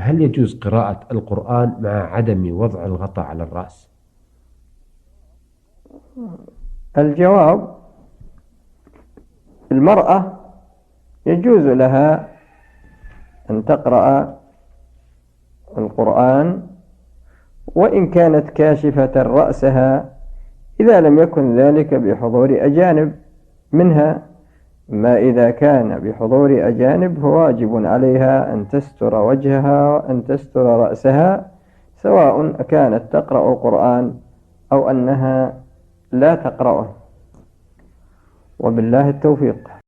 هل يجوز قراءة القرآن مع عدم وضع الغطاء على الرأس؟ الجواب: المرأة يجوز لها أن تقرأ القرآن وإن كانت كاشفة رأسها، إذا لم يكن ذلك بحضور أجانب منها. ما إذا كان بحضور أجانب فواجب عليها أن تستر وجهها وأن تستر رأسها، سواء كانت تقرأ القرآن أو أنها لا تقرأه. وبالله التوفيق.